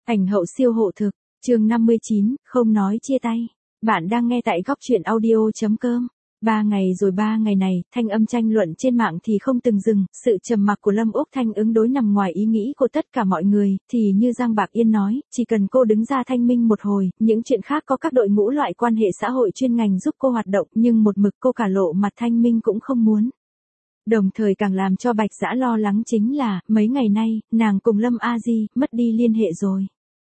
Ảnh hậu siêu hộ thực, chương 59, không nói chia tay. Bạn đang nghe tại góc chuyện audio.com. 3 ngày rồi 3 ngày này, thanh âm tranh luận trên mạng thì không từng dừng, sự trầm mặc của Lâm Úc Thanh ứng đối nằm ngoài ý nghĩ của tất cả mọi người, thì như Giang Bạc Yên nói, chỉ cần cô đứng ra thanh minh một hồi, những chuyện khác có các đội ngũ loại quan hệ xã hội chuyên ngành giúp cô hoạt động, nhưng một mực cô cả lộ mặt thanh minh cũng không muốn. Đồng thời càng làm cho Bạch Dã lo lắng chính là, mấy ngày nay, nàng cùng Lâm A Di, mất đi liên hệ rồi.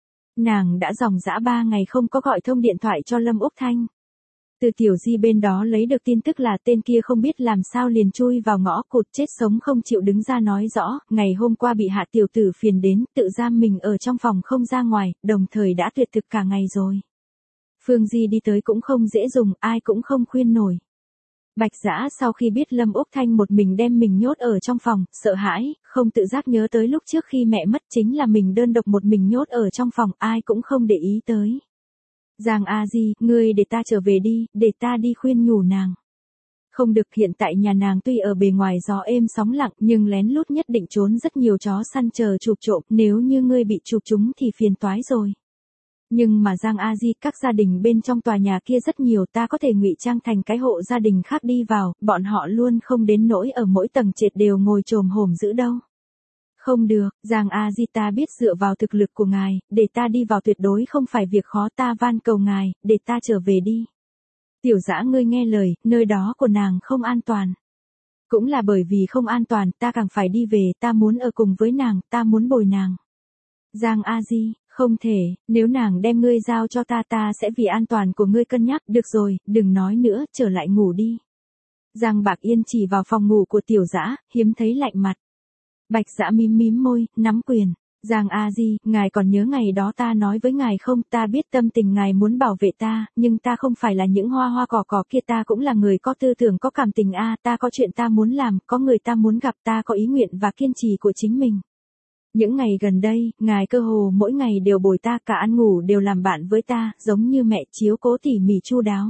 Nàng đã dòng dã 3 ngày không có gọi thông điện thoại cho Lâm Úc Thanh. Từ Tiểu Di bên đó lấy được tin tức là tên kia không biết làm sao liền chui vào ngõ cụt chết sống không chịu đứng ra nói rõ, ngày hôm qua bị Hạ tiểu tử phiền đến, tự giam mình ở trong phòng không ra ngoài, đồng thời đã tuyệt thực cả ngày rồi. Phương Di đi tới cũng không dễ dùng, ai cũng không khuyên nổi. Bạch Dã sau khi biết Lâm Úc Thanh một mình đem mình nhốt ở trong phòng, sợ hãi, không tự giác nhớ tới lúc trước khi mẹ mất chính là mình đơn độc một mình nhốt ở trong phòng, ai cũng không để ý tới. Giang A Di, ngươi để ta trở về đi, để ta đi khuyên nhủ nàng. Không được, hiện tại nhà nàng tuy ở bề ngoài gió êm sóng lặng nhưng lén lút nhất định trốn rất nhiều chó săn chờ chụp trộm, nếu như ngươi bị chụp chúng thì phiền toái rồi. Nhưng mà Giang A Di, các gia đình bên trong tòa nhà kia rất nhiều, ta có thể ngụy trang thành cái hộ gia đình khác đi vào, bọn họ luôn không đến nỗi ở mỗi tầng trệt đều ngồi chồm hổm giữ đâu. Không được, Giang A Di, ta biết dựa vào thực lực của ngài, để ta đi vào tuyệt đối không phải việc khó, ta van cầu ngài, để ta trở về đi. Tiểu Dã, ngươi nghe lời, nơi đó của nàng không an toàn. Cũng là bởi vì không an toàn, ta càng phải đi về, ta muốn ở cùng với nàng, ta muốn bồi nàng. Giang A Di, không thể, nếu nàng đem ngươi giao cho ta, ta sẽ vì an toàn của ngươi cân nhắc, được rồi, đừng nói nữa, trở lại ngủ đi. Giang Bạc Yên chỉ vào phòng ngủ của Tiểu Dã, hiếm thấy lạnh mặt. Bạch Dã mím mím môi, nắm quyền. Giang A Di, ngài còn nhớ ngày đó ta nói với ngài không, ta biết tâm tình ngài muốn bảo vệ ta, nhưng ta không phải là những hoa hoa cỏ cỏ kia, ta cũng là người có tư tưởng có cảm tình a, ta có chuyện ta muốn làm, có người ta muốn gặp, ta có ý nguyện và kiên trì của chính mình. Những ngày gần đây, ngài cơ hồ mỗi ngày đều bồi ta, cả ăn ngủ đều làm bạn với ta, giống như mẹ, chiếu cố tỉ mỉ chu đáo.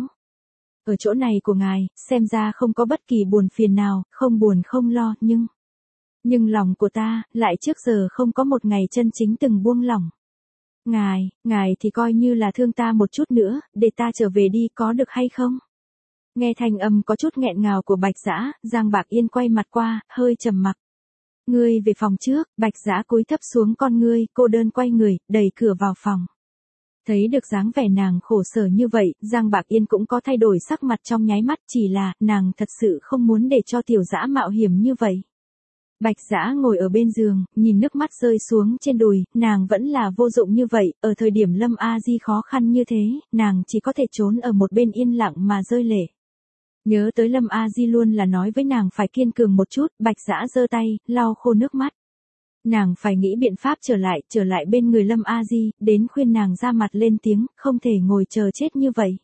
Ở chỗ này của ngài, xem ra không có bất kỳ buồn phiền nào, không buồn không lo, nhưng lòng của ta, lại trước giờ không có một ngày chân chính từng buông lỏng. Ngài thì coi như là thương ta một chút nữa, để ta trở về đi, có được hay không? Nghe thanh âm có chút nghẹn ngào của Bạch Dã, Giang Bạc Yên quay mặt qua, hơi trầm mặc. Ngươi về phòng trước, Bạch Dã cúi thấp xuống con ngươi, cô đơn quay người, đẩy cửa vào phòng. Thấy được dáng vẻ nàng khổ sở như vậy, Giang Bạc Yên cũng có thay đổi sắc mặt trong nháy mắt, chỉ là, nàng thật sự không muốn để cho Tiểu Dã mạo hiểm như vậy. Bạch Dã ngồi ở bên giường, nhìn nước mắt rơi xuống trên đùi, nàng vẫn là vô dụng như vậy, ở thời điểm Lâm A Di khó khăn như thế, nàng chỉ có thể trốn ở một bên yên lặng mà rơi lệ. Nhớ tới Lâm A Di luôn là nói với nàng phải kiên cường một chút, Bạch Dã giơ tay, lau khô nước mắt. Nàng phải nghĩ biện pháp trở lại bên người Lâm A Di, đến khuyên nàng ra mặt lên tiếng, không thể ngồi chờ chết như vậy.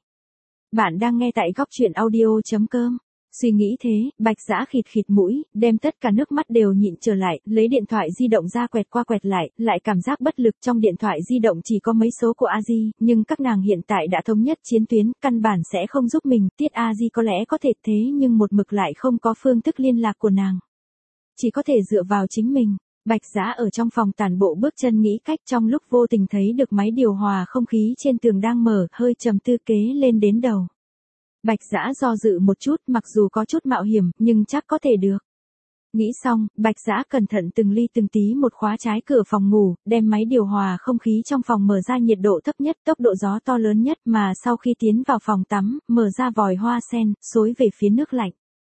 Bạn đang nghe tại góc chuyện audio.com. Suy nghĩ thế, Bạch Dã khịt khịt mũi, đem tất cả nước mắt đều nhịn trở lại, lấy điện thoại di động ra quẹt qua quẹt lại cảm giác bất lực, trong điện thoại di động chỉ có mấy số của A Di, nhưng các nàng hiện tại đã thống nhất chiến tuyến, căn bản sẽ không giúp mình, Tiết A Di có lẽ có thể thế nhưng một mực lại không có phương thức liên lạc của nàng. Chỉ có thể dựa vào chính mình. Bạch Dã ở trong phòng tản bộ bước chân nghĩ cách, trong lúc vô tình thấy được máy điều hòa không khí trên tường đang mở, hơi trầm tư kế lên đến đầu. Bạch Dã do dự một chút, mặc dù có chút mạo hiểm, nhưng chắc có thể được. Nghĩ xong, Bạch Dã cẩn thận từng ly từng tí một khóa trái cửa phòng ngủ, đem máy điều hòa không khí trong phòng mở ra nhiệt độ thấp nhất, tốc độ gió to lớn nhất, mà sau khi tiến vào phòng tắm, mở ra vòi hoa sen, xối về phía nước lạnh.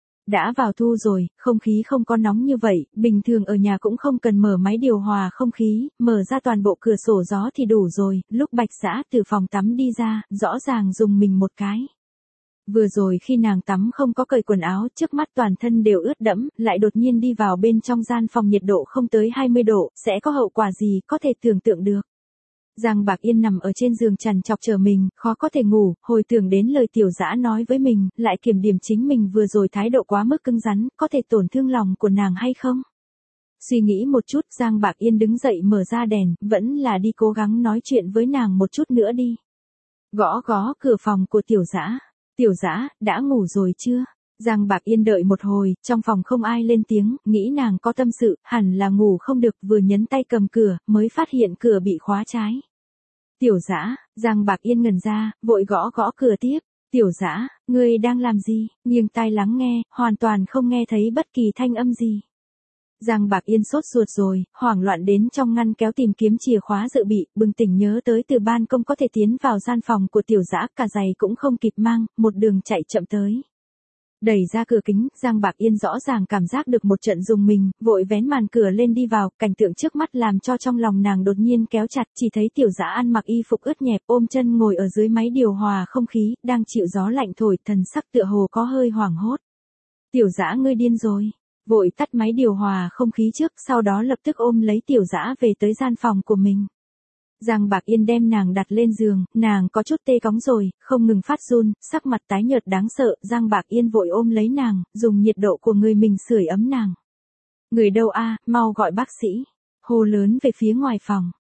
Đã vào thu rồi, không khí không có nóng như vậy, bình thường ở nhà cũng không cần mở máy điều hòa không khí, mở ra toàn bộ cửa sổ gió thì đủ rồi, lúc Bạch Dã từ phòng tắm đi ra, rõ ràng dùng mình một cái. Vừa rồi khi nàng tắm không có cởi quần áo, trước mắt toàn thân đều ướt đẫm, lại đột nhiên đi vào bên trong gian phòng nhiệt độ không tới 20 độ, sẽ có hậu quả gì, có thể tưởng tượng được. Giang Bạc Yên nằm ở trên giường trằn trọc chờ mình, khó có thể ngủ, hồi tưởng đến lời Tiểu Dã nói với mình, lại kiểm điểm chính mình vừa rồi thái độ quá mức cứng rắn, có thể tổn thương lòng của nàng hay không? Suy nghĩ một chút, Giang Bạc Yên đứng dậy mở ra đèn, vẫn là đi cố gắng nói chuyện với nàng một chút nữa đi. Gõ cửa phòng của Tiểu Dã. Tiểu Dã, đã ngủ rồi chưa? Giang Bạc Yên đợi một hồi, trong phòng không ai lên tiếng, nghĩ nàng có tâm sự, hẳn là ngủ không được, vừa nhấn tay cầm cửa, mới phát hiện cửa bị khóa trái. Tiểu Dã, Giang Bạc Yên ngẩn ra, vội gõ gõ cửa tiếp. Tiểu Dã, ngươi đang làm gì? Nghiêng tai lắng nghe, hoàn toàn không nghe thấy bất kỳ thanh âm gì. Giang Bạc Yên sốt ruột rồi, hoảng loạn đến trong ngăn kéo tìm kiếm chìa khóa dự bị, bừng tỉnh nhớ tới từ ban công có thể tiến vào gian phòng của Tiểu Dã, cả giày cũng không kịp mang, một đường chạy chậm tới. Đẩy ra cửa kính, Giang Bạc Yên rõ ràng cảm giác được một trận rùng mình, vội vén màn cửa lên đi vào, cảnh tượng trước mắt làm cho trong lòng nàng đột nhiên kéo chặt, chỉ thấy Tiểu Dã ăn mặc y phục ướt nhẹp, ôm chân ngồi ở dưới máy điều hòa không khí, đang chịu gió lạnh thổi, thần sắc tựa hồ có hơi hoảng hốt. Tiểu Dã, ngươi điên rồi. Vội tắt máy điều hòa không khí trước, sau đó lập tức ôm lấy Tiểu Dã về tới gian phòng của mình. Giang Bạc Yên đem nàng đặt lên giường, nàng có chút tê cóng rồi, không ngừng phát run, sắc mặt tái nhợt đáng sợ, Giang Bạc Yên vội ôm lấy nàng, dùng nhiệt độ của người mình sưởi ấm nàng. Người đâu a, mau gọi bác sĩ. Hô lớn về phía ngoài phòng.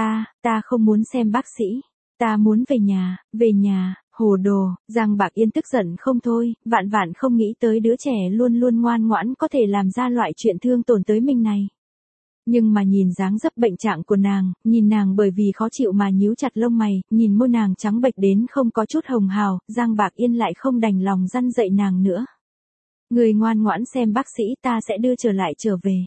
Ta không muốn xem bác sĩ. Ta muốn về nhà, hồ đồ. Giang Bạc Yên tức giận không thôi, vạn vạn không nghĩ tới đứa trẻ luôn luôn ngoan ngoãn có thể làm ra loại chuyện thương tổn tới mình này. Nhưng mà nhìn dáng dấp bệnh trạng của nàng, nhìn nàng bởi vì khó chịu mà nhíu chặt lông mày, nhìn môi nàng trắng bệch đến không có chút hồng hào, Giang Bạc Yên lại không đành lòng răn dạy nàng nữa. Người ngoan ngoãn xem bác sĩ, ta sẽ đưa trở về.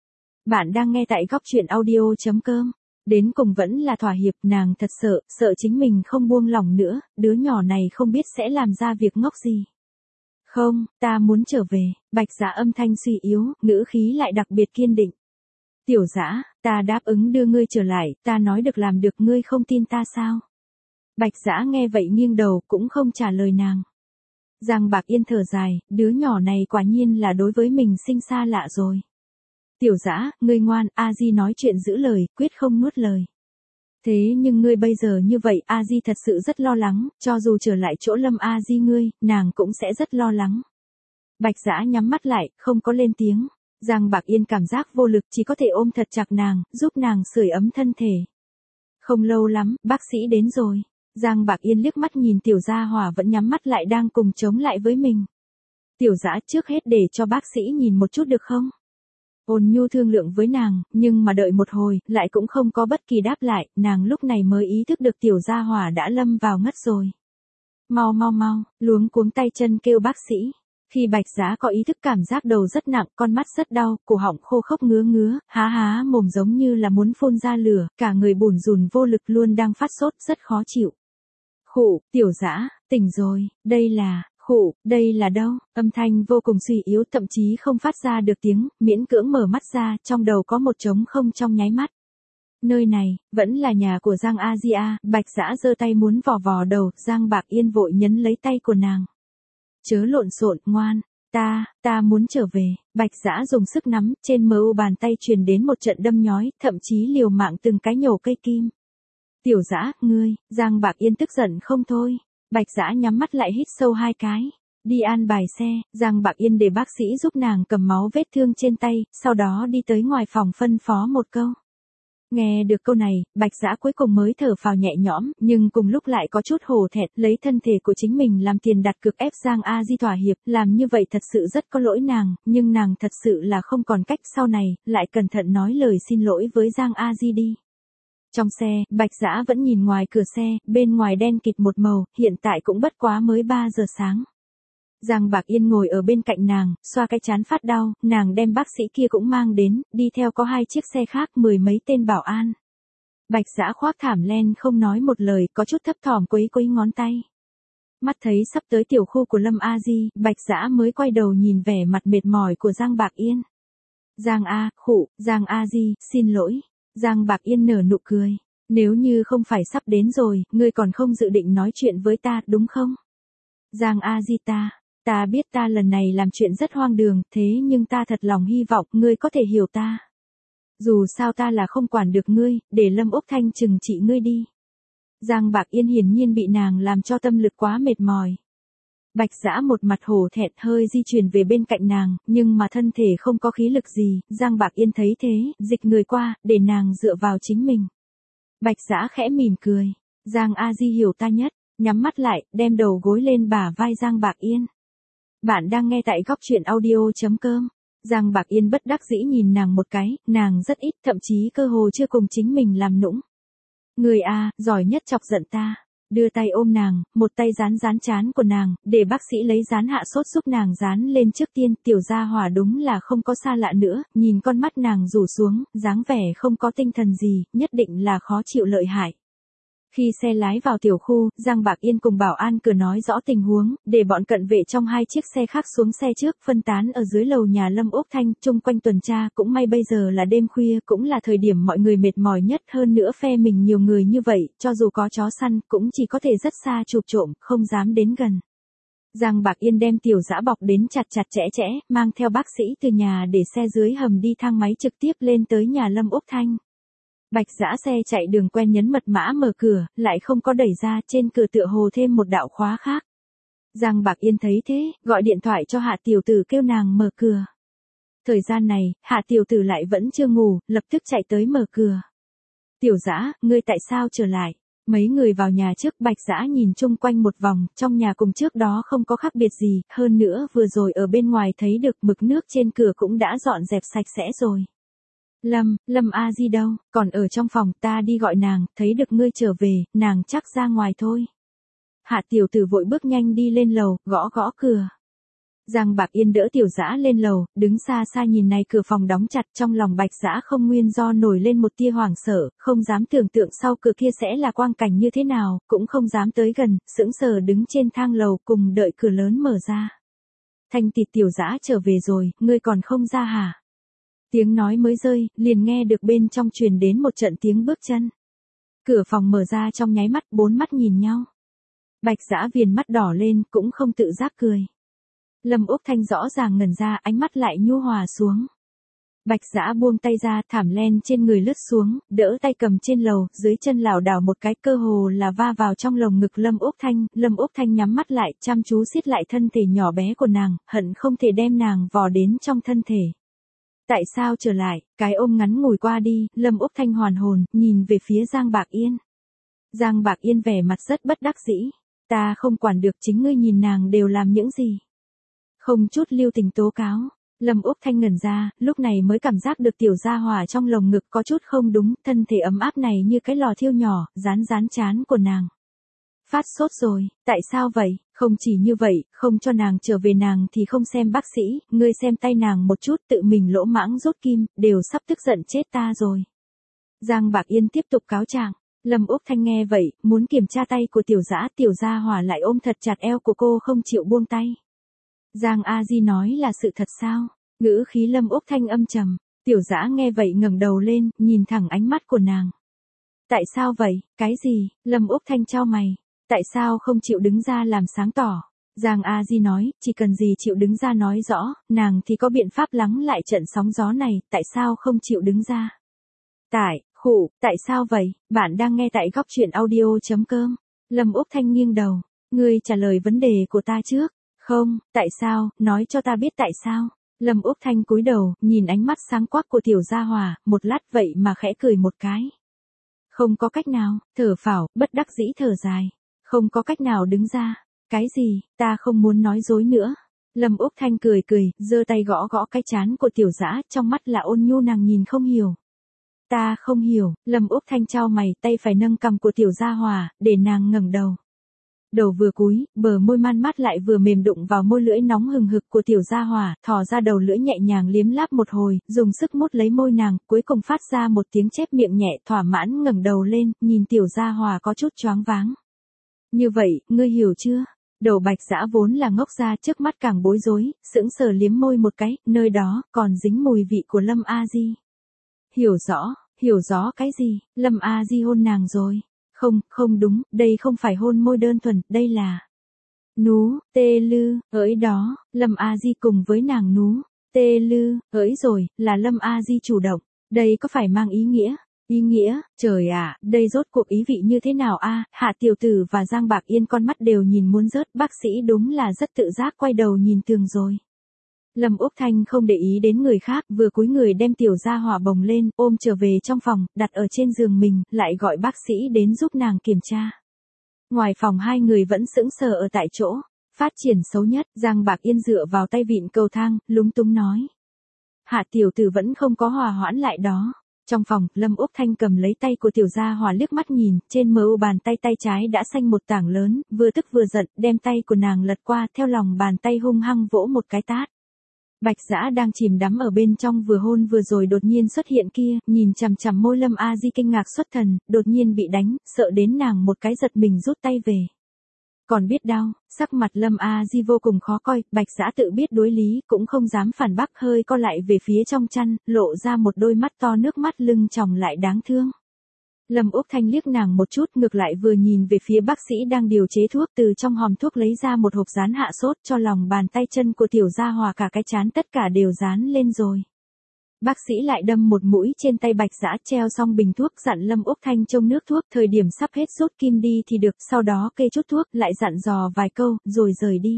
Bạn đang nghe tại góc truyện audio.com. Đến cùng vẫn là thỏa hiệp, nàng thật sợ chính mình không buông lỏng nữa, đứa nhỏ này không biết sẽ làm ra việc ngốc gì. Không, ta muốn trở về. Bạch Dã âm thanh suy yếu, ngữ khí lại đặc biệt kiên định. Tiểu Dã, ta đáp ứng đưa ngươi trở lại, ta nói được làm được, ngươi không tin ta sao? Bạch Dã nghe vậy nghiêng đầu, cũng không trả lời nàng. Giang Bạc Yên thở dài, đứa nhỏ này quả nhiên là đối với mình sinh xa lạ rồi. Tiểu Dã, ngươi ngoan, A Di nói chuyện giữ lời, quyết không nuốt lời. Thế nhưng ngươi bây giờ như vậy, A Di thật sự rất lo lắng, cho dù trở lại chỗ Lâm A Di ngươi, nàng cũng sẽ rất lo lắng. Bạch Dã nhắm mắt lại, không có lên tiếng. Giang Bạc Yên cảm giác vô lực, chỉ có thể ôm thật chặt nàng, giúp nàng sưởi ấm thân thể. Không lâu lắm, bác sĩ đến rồi. Giang Bạc Yên liếc mắt nhìn Tiểu Gia Hỏa vẫn nhắm mắt lại đang cùng chống lại với mình. Tiểu Dã, trước hết để cho bác sĩ nhìn một chút được không? Ôn nhu thương lượng với nàng, nhưng mà đợi một hồi, lại cũng không có bất kỳ đáp lại, nàng lúc này mới ý thức được Tiểu Gia Hỏa đã lâm vào ngất rồi. Mau, luống cuống tay chân kêu bác sĩ. Khi Bạch Dã có ý thức cảm giác đầu rất nặng, con mắt rất đau, cổ họng khô khốc ngứa, há mồm giống như là muốn phun ra lửa, cả người bủn rủn vô lực luôn đang phát sốt, rất khó chịu. Khụ, Tiểu Dã, tỉnh rồi, đây là đâu? Âm thanh vô cùng suy yếu, thậm chí không phát ra được tiếng, miễn cưỡng mở mắt ra, trong đầu có một trống không trong nháy mắt. Nơi này, vẫn là nhà của Giang A Di A. Bạch Dã giơ tay muốn vò đầu, Giang Bạc Yên vội nhấn lấy tay của nàng. Chớ lộn xộn, ngoan, ta muốn trở về. Bạch Dã dùng sức nắm, trên mờ u bàn tay truyền đến một trận đâm nhói, thậm chí liều mạng từng cái nhổ cây kim. Tiểu Dã, ngươi, Giang Bạc Yên tức giận không thôi. Bạch Dã nhắm mắt lại hít sâu 2 cái. Đi an bài xe, Giang Bạc Yên để bác sĩ giúp nàng cầm máu vết thương trên tay, sau đó đi tới ngoài phòng phân phó một câu. Nghe được câu này, Bạch Dã cuối cùng mới thở phào nhẹ nhõm, nhưng cùng lúc lại có chút hổ thẹn, lấy thân thể của chính mình làm tiền đặt cược ép Giang A Di thỏa hiệp, làm như vậy thật sự rất có lỗi nàng, nhưng nàng thật sự là không còn cách, sau này, lại cẩn thận nói lời xin lỗi với Giang A Di đi. Trong xe, Bạch Dã vẫn nhìn ngoài cửa xe, bên ngoài đen kịt một màu, hiện tại cũng bất quá mới 3 giờ sáng. Giang Bạc Yên ngồi ở bên cạnh nàng, xoa cái trán phát đau, nàng đem bác sĩ kia cũng mang đến, đi theo có 2 chiếc xe khác, 10 mấy tên bảo an. Bạch Dã khoác thảm len không nói một lời, có chút thấp thỏm quấy ngón tay. Mắt thấy sắp tới tiểu khu của Lâm A Di, Bạch Dã mới quay đầu nhìn vẻ mặt mệt mỏi của Giang Bạc Yên. Giang A Di, xin lỗi. Giang Bạc Yên nở nụ cười. Nếu như không phải sắp đến rồi, ngươi còn không dự định nói chuyện với ta, đúng không? Giang A Di, ta biết ta lần này làm chuyện rất hoang đường, thế nhưng ta thật lòng hy vọng ngươi có thể hiểu ta. Dù sao ta là không quản được ngươi, để Lâm Úc Thanh trừng trị ngươi đi. Giang Bạc Yên hiển nhiên bị nàng làm cho tâm lực quá mệt mỏi. Bạch Dã một mặt hổ thẹn hơi di chuyển về bên cạnh nàng, nhưng mà thân thể không có khí lực gì, Giang Bạc Yên thấy thế, dịch người qua, để nàng dựa vào chính mình. Bạch Dã khẽ mỉm cười. Giang A Di hiểu ta nhất, nhắm mắt lại, đem đầu gối lên bả vai Giang Bạc Yên. Bạn đang nghe tại góc truyện audio.com. Giang Bạc Yên bất đắc dĩ nhìn nàng một cái, nàng rất ít, thậm chí cơ hồ chưa cùng chính mình làm nũng. Người à, giỏi nhất chọc giận ta. Đưa tay ôm nàng, một tay dán trán của nàng, để bác sĩ lấy dán hạ sốt giúp nàng dán lên trước tiên. Tiểu Gia Hỏa đúng là không có xa lạ nữa, nhìn con mắt nàng rủ xuống, dáng vẻ không có tinh thần gì, nhất định là khó chịu lợi hại. Khi xe lái vào tiểu khu, Giang Bạc Yên cùng bảo an cửa nói rõ tình huống, để bọn cận vệ trong hai chiếc xe khác xuống xe trước, phân tán ở dưới lầu nhà Lâm Úc Thanh, chung quanh tuần tra. Cũng may bây giờ là đêm khuya, cũng là thời điểm mọi người mệt mỏi nhất, hơn nữa phe mình nhiều người như vậy, cho dù có chó săn, cũng chỉ có thể rất xa chụp trộm, không dám đến gần. Giang Bạc Yên đem Tiểu Dã bọc đến chặt chẽ, mang theo bác sĩ từ nhà để xe dưới hầm đi thang máy trực tiếp lên tới nhà Lâm Úc Thanh. Bạch Dã xe chạy đường quen nhấn mật mã mở cửa, lại không có đẩy ra, trên cửa tựa hồ thêm một đạo khóa khác. Giang Bạc Yên thấy thế, gọi điện thoại cho Hạ tiểu tử kêu nàng mở cửa. Thời gian này, Hạ tiểu tử lại vẫn chưa ngủ, lập tức chạy tới mở cửa. Tiểu Dã, ngươi tại sao trở lại? Mấy người vào nhà trước, Bạch Dã nhìn chung quanh một vòng, trong nhà cùng trước đó không có khác biệt gì, hơn nữa vừa rồi ở bên ngoài thấy được mực nước trên cửa cũng đã dọn dẹp sạch sẽ rồi. Lâm A Di đâu, còn ở trong phòng, ta đi gọi nàng, thấy được ngươi trở về, nàng chắc ra ngoài thôi. Hạ tiểu tử vội bước nhanh đi lên lầu, gõ cửa. Giang Bạc Yên đỡ Tiểu Dã lên lầu, đứng xa xa nhìn này cửa phòng đóng chặt, trong lòng Bạch Dã không nguyên do nổi lên một tia hoảng sợ, không dám tưởng tượng sau cửa kia sẽ là quang cảnh như thế nào, cũng không dám tới gần, sững sờ đứng trên thang lầu cùng đợi cửa lớn mở ra. Thanh Tịt, Tiểu Dã trở về rồi, ngươi còn không ra hả? Tiếng nói mới rơi, liền nghe được bên trong truyền đến một trận tiếng bước chân. Cửa phòng mở ra trong nháy mắt, bốn mắt nhìn nhau. Bạch Dã viền mắt đỏ lên, cũng không tự giác cười. Lâm Úc Thanh rõ ràng ngẩn ra, ánh mắt lại nhu hòa xuống. Bạch Dã buông tay ra, thảm len trên người lướt xuống, đỡ tay cầm trên lầu, dưới chân lảo đảo một cái, cơ hồ là va vào trong lồng ngực Lâm Úc Thanh. Lâm Úc Thanh nhắm mắt lại, chăm chú siết lại thân thể nhỏ bé của nàng, hận không thể đem nàng vò đến trong thân thể. Tại sao trở lại? Cái ôm ngắn ngủi qua đi, Lâm Úc Thanh hoàn hồn, nhìn về phía Giang Bạc Yên. Giang Bạc Yên vẻ mặt rất bất đắc dĩ. Ta không quản được, chính ngươi nhìn nàng đều làm những gì. Không chút lưu tình tố cáo. Lâm Úc Thanh ngẩn ra, lúc này mới cảm giác được Tiểu Gia Hỏa trong lồng ngực có chút không đúng, thân thể ấm áp này như cái lò thiêu nhỏ, dán trán của nàng. Phát sốt rồi, tại sao vậy? Không chỉ như vậy, không cho nàng trở về nàng thì không xem bác sĩ, ngươi xem tay nàng một chút, tự mình lỗ mãng rút kim, đều sắp tức giận chết ta rồi. Giang Bạc Yên tiếp tục cáo trạng. Lâm Úc Thanh nghe vậy, muốn kiểm tra tay của Tiểu Gia Hỏa lại ôm thật chặt eo của cô không chịu buông tay. Giang A Di nói là sự thật sao? Ngữ khí Lâm Úc Thanh âm trầm. Tiểu Dã nghe vậy ngẩng đầu lên, nhìn thẳng ánh mắt của nàng. Tại sao vậy? Cái gì? Lâm Úc Thanh chau mày. Tại sao không chịu đứng ra làm sáng tỏ? Giang A Di nói, chỉ cần gì chịu đứng ra nói rõ, nàng thì có biện pháp lắng lại trận sóng gió này, tại sao không chịu đứng ra? Tại sao vậy? Bạn đang nghe tại góc truyện audio.com. Lâm Úc Thanh nghiêng đầu. Ngươi trả lời vấn đề của ta trước. Không, tại sao, nói cho ta biết tại sao. Lâm Úc Thanh cúi đầu, nhìn ánh mắt sáng quắc của Tiểu Gia Hỏa, một lát vậy mà khẽ cười một cái. Không có cách nào, thở phào, bất đắc dĩ thở dài. Không có cách nào đứng ra. Cái gì, ta không muốn nói dối nữa. Lâm Úc Thanh cười, giơ tay gõ cái trán của Tiểu Dã, trong mắt là ôn nhu, nàng nhìn không hiểu. Ta không hiểu, Lâm Úc Thanh chau mày, tay phải nâng cằm của Tiểu Gia Hỏa, để nàng ngẩng đầu. Đầu vừa cúi, bờ môi man mát lại vừa mềm đụng vào môi lưỡi nóng hừng hực của Tiểu Gia Hỏa, thò ra đầu lưỡi nhẹ nhàng liếm láp một hồi, dùng sức mút lấy môi nàng, cuối cùng phát ra một tiếng chép miệng nhẹ, thỏa mãn ngẩng đầu lên, nhìn Tiểu Gia Hỏa có chút choáng váng. Như vậy, ngươi hiểu chưa? Đầu Bạch Dã vốn là ngốc ra, trước mắt càng bối rối, sững sờ liếm môi một cái, nơi đó còn dính mùi vị của Lâm A Di. Hiểu rõ cái gì? Lâm A Di hôn nàng rồi. Không đúng, đây không phải hôn môi đơn thuần, đây là tê lư, hỡi đó, Lâm A Di cùng với nàng tê lư, hỡi rồi, là Lâm A Di chủ động, đây có phải mang ý nghĩa, trời ạ, đây rốt cuộc ý vị như thế nào a? Hạ tiểu tử và Giang Bạc Yên con mắt đều nhìn muốn rớt, bác sĩ đúng là rất tự giác quay đầu nhìn tường rồi. Lâm Úc Thanh không để ý đến người khác, vừa cúi người đem Tiểu Gia Hỏa bồng lên, ôm trở về trong phòng, đặt ở trên giường mình, lại gọi bác sĩ đến giúp nàng kiểm tra. Ngoài phòng hai người vẫn sững sờ ở tại chỗ. Phát triển xấu nhất, Giang Bạc Yên dựa vào tay vịn cầu thang, lúng túng nói. Hạ tiểu tử vẫn không có hòa hoãn lại đó. Trong phòng, Lâm Úc Thanh cầm lấy tay của tiểu gia hòa liếc mắt nhìn, trên mu bàn tay tay trái đã xanh một tảng lớn, vừa tức vừa giận, đem tay của nàng lật qua, theo lòng bàn tay hung hăng vỗ một cái tát. Bạch Dã đang chìm đắm ở bên trong vừa hôn vừa rồi đột nhiên xuất hiện kia, nhìn chằm chằm môi Lâm A Di kinh ngạc xuất thần, đột nhiên bị đánh, sợ đến nàng một cái giật mình rút tay về. Còn biết đau, sắc mặt Lâm A Di vô cùng khó coi, Bạch Dã tự biết đối lý, cũng không dám phản bác, hơi co lại về phía trong chăn, lộ ra một đôi mắt to nước mắt lưng tròng lại đáng thương. Lâm Úc Thanh liếc nàng một chút, ngược lại vừa nhìn về phía bác sĩ đang điều chế thuốc, từ trong hòm thuốc lấy ra một hộp dán hạ sốt, cho lòng bàn tay chân của tiểu gia hòa cả cái trán tất cả đều dán lên rồi. Bác sĩ lại đâm một mũi trên tay Bạch Dã, treo xong bình thuốc, dặn Lâm Úc Thanh trông nước thuốc, thời điểm sắp hết rút kim đi thì được, sau đó kê chút thuốc, lại dặn dò vài câu, rồi rời đi.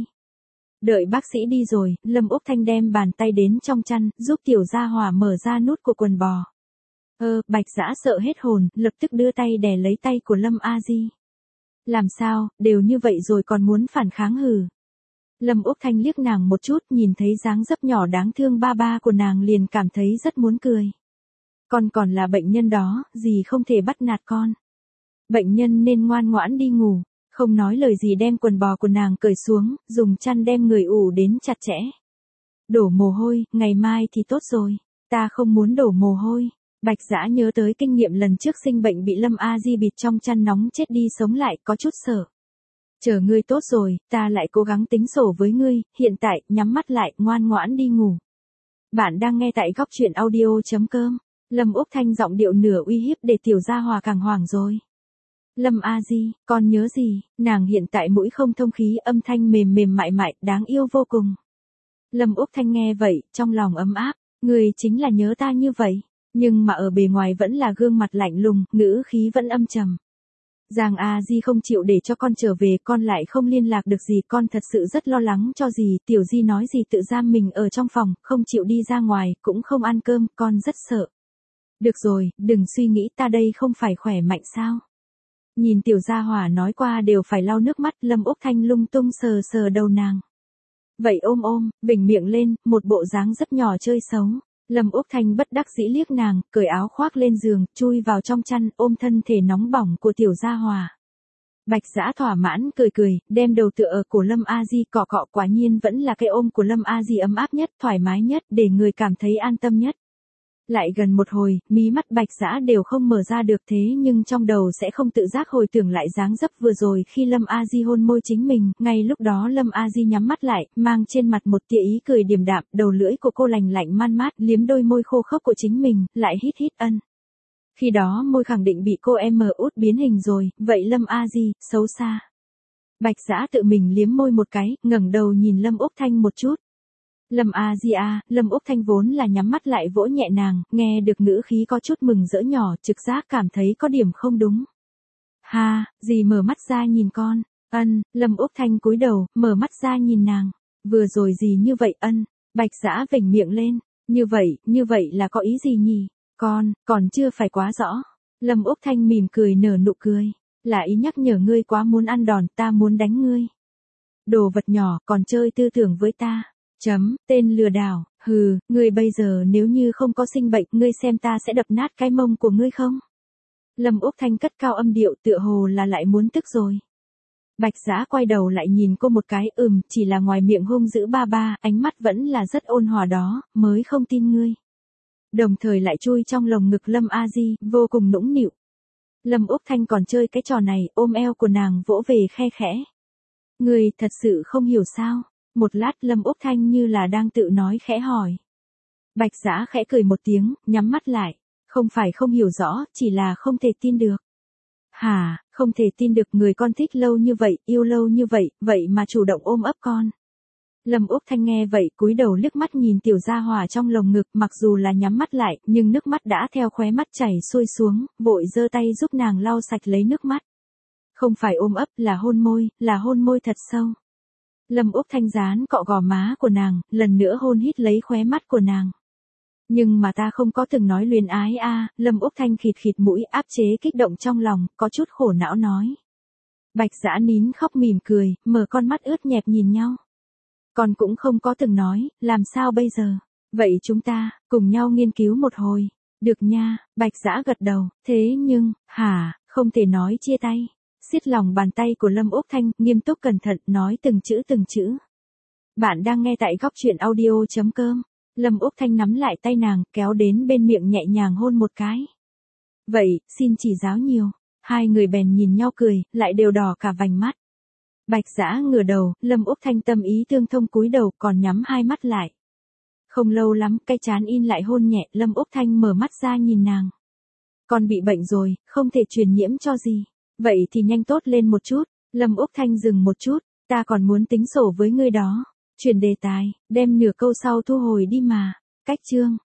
Đợi bác sĩ đi rồi, Lâm Úc Thanh đem bàn tay đến trong chăn, giúp tiểu gia hòa mở ra nút của quần bò. Bạch Dã sợ hết hồn, lập tức đưa tay đè lấy tay của Lâm A Di. Làm sao, đều như vậy rồi còn muốn phản kháng hừ. Lâm Úc Thanh liếc nàng một chút, nhìn thấy dáng dấp nhỏ đáng thương ba ba của nàng liền cảm thấy rất muốn cười. Con còn là bệnh nhân đó, gì không thể bắt nạt con. Bệnh nhân nên ngoan ngoãn đi ngủ, không nói lời gì đem quần bò của nàng cởi xuống, dùng chăn đem người ủ đến chặt chẽ. Đổ mồ hôi, ngày mai thì tốt rồi. Ta không muốn đổ mồ hôi. Bạch Dã nhớ tới kinh nghiệm lần trước sinh bệnh bị Lâm A Di bịt trong chăn nóng chết đi sống lại, có chút sợ. Chờ ngươi tốt rồi, ta lại cố gắng tính sổ với ngươi, hiện tại, nhắm mắt lại, ngoan ngoãn đi ngủ. Bạn đang nghe tại góc truyện audio.com. Lâm Úc Thanh giọng điệu nửa uy hiếp để tiểu gia hòa càng hoảng rồi. Lâm A Di, con nhớ gì, nàng hiện tại mũi không thông khí, âm thanh mềm mềm mại mại, đáng yêu vô cùng. Lâm Úc Thanh nghe vậy, trong lòng ấm áp, ngươi chính là nhớ ta như vậy, nhưng mà ở bề ngoài vẫn là gương mặt lạnh lùng, ngữ khí vẫn âm trầm. Giang A Di không chịu để cho con trở về, con lại không liên lạc được gì, con thật sự rất lo lắng cho gì, tiểu Di nói gì tự giam mình ở trong phòng, không chịu đi ra ngoài, cũng không ăn cơm, con rất sợ. Được rồi, đừng suy nghĩ, ta đây không phải khỏe mạnh sao? Nhìn tiểu gia hỏa nói qua đều phải lau nước mắt, Lâm Úc Thanh lung tung sờ sờ đầu nàng. Vậy ôm, vểnh miệng lên, một bộ dáng rất nhỏ chơi xấu. Lâm Úc Thanh bất đắc dĩ liếc nàng, cởi áo khoác lên giường, chui vào trong chăn, ôm thân thể nóng bỏng của tiểu gia hòa. Bạch Dã thỏa mãn cười, đem đầu tựa ở cổ Lâm A Di cọ cọ, quả nhiên vẫn là cái ôm của Lâm A Di ấm áp nhất, thoải mái nhất, để người cảm thấy an tâm nhất. Lại gần một hồi, mí mắt Bạch Dã đều không mở ra được, thế nhưng trong đầu sẽ không tự giác hồi tưởng lại dáng dấp vừa rồi khi Lâm A Di hôn môi chính mình, ngay lúc đó Lâm A Di nhắm mắt lại, mang trên mặt một tia ý cười điềm đạm, đầu lưỡi của cô lành lạnh man mát, liếm đôi môi khô khốc của chính mình, lại hít ân. Khi đó môi khẳng định bị cô em út biến hình rồi, vậy Lâm A Di, xấu xa. Bạch Dã tự mình liếm môi một cái, ngẩng đầu nhìn Lâm Úc Thanh một chút. Lâm A Di à, Lâm Úc Thanh vốn là nhắm mắt lại vỗ nhẹ nàng, nghe được ngữ khí có chút mừng rỡ nhỏ, trực giác cảm thấy có điểm không đúng. Ha, dì mở mắt ra nhìn con, Lâm Úc Thanh cúi đầu, mở mắt ra nhìn nàng, vừa rồi gì như vậy Bạch Dã vểnh miệng lên, như vậy là có ý gì nhỉ, còn chưa phải quá rõ. Lâm Úc Thanh mỉm cười nở nụ cười, là ý nhắc nhở ngươi quá muốn ăn đòn, ta muốn đánh ngươi. Đồ vật nhỏ, còn chơi tư tưởng với ta. Tên lừa đảo, ngươi bây giờ nếu như không có sinh bệnh, ngươi xem ta sẽ đập nát cái mông của ngươi không? Lâm Úc Thanh cất cao âm điệu, tựa hồ là lại muốn tức rồi. Bạch Dã quay đầu lại nhìn cô một cái, chỉ là ngoài miệng hung dữ ba, ánh mắt vẫn là rất ôn hòa đó, mới không tin ngươi. Đồng thời lại chui trong lồng ngực Lâm A Di, vô cùng nũng nịu. Lâm Úc Thanh còn chơi cái trò này, ôm eo của nàng vỗ về khe khẽ. Ngươi thật sự không hiểu sao? Một lát Lâm Úc Thanh như là đang tự nói khẽ hỏi. Bạch Dã khẽ cười một tiếng, nhắm mắt lại. Không phải không hiểu rõ, chỉ là không thể tin được. Hả, không thể tin được người con thích lâu như vậy, yêu lâu như vậy, vậy mà chủ động ôm ấp con. Lâm Úc Thanh nghe vậy, cúi đầu liếc mắt nhìn tiểu gia hòa trong lồng ngực, mặc dù là nhắm mắt lại, nhưng nước mắt đã theo khóe mắt chảy xuôi xuống, vội giơ tay giúp nàng lau sạch lấy nước mắt. Không phải ôm ấp, là hôn môi thật sâu. Lâm Úc Thanh dán cọ gò má của nàng, lần nữa hôn hít lấy khóe mắt của nàng. Nhưng mà ta không có từng nói luyến ái a, Lâm Úc Thanh khịt mũi áp chế kích động trong lòng, có chút khổ não nói. Bạch Dã nín khóc mỉm cười, mở con mắt ướt nhẹp nhìn nhau. Con cũng không có từng nói, làm sao bây giờ? Vậy chúng ta, cùng nhau nghiên cứu một hồi. Được nha, Bạch Dã gật đầu, thế nhưng, không thể nói chia tay. Siết lòng bàn tay của Lâm Úc Thanh, nghiêm túc cẩn thận, nói từng chữ từng chữ. Bạn đang nghe tại góc truyện audio.com. Lâm Úc Thanh nắm lại tay nàng, kéo đến bên miệng nhẹ nhàng hôn một cái. Vậy, xin chỉ giáo nhiều. Hai người bèn nhìn nhau cười, lại đều đỏ cả vành mắt. Bạch Dã ngửa đầu, Lâm Úc Thanh tâm ý tương thông cúi đầu, còn nhắm hai mắt lại. Không lâu lắm, cái trán in lại hôn nhẹ, Lâm Úc Thanh mở mắt ra nhìn nàng. Con bị bệnh rồi, không thể truyền nhiễm cho gì. Vậy thì nhanh tốt lên một chút. Lâm Úc Thanh dừng một chút, ta còn muốn tính sổ với ngươi đó. Chuyển đề tài, đem nửa câu sau thu hồi đi mà. Cách chương.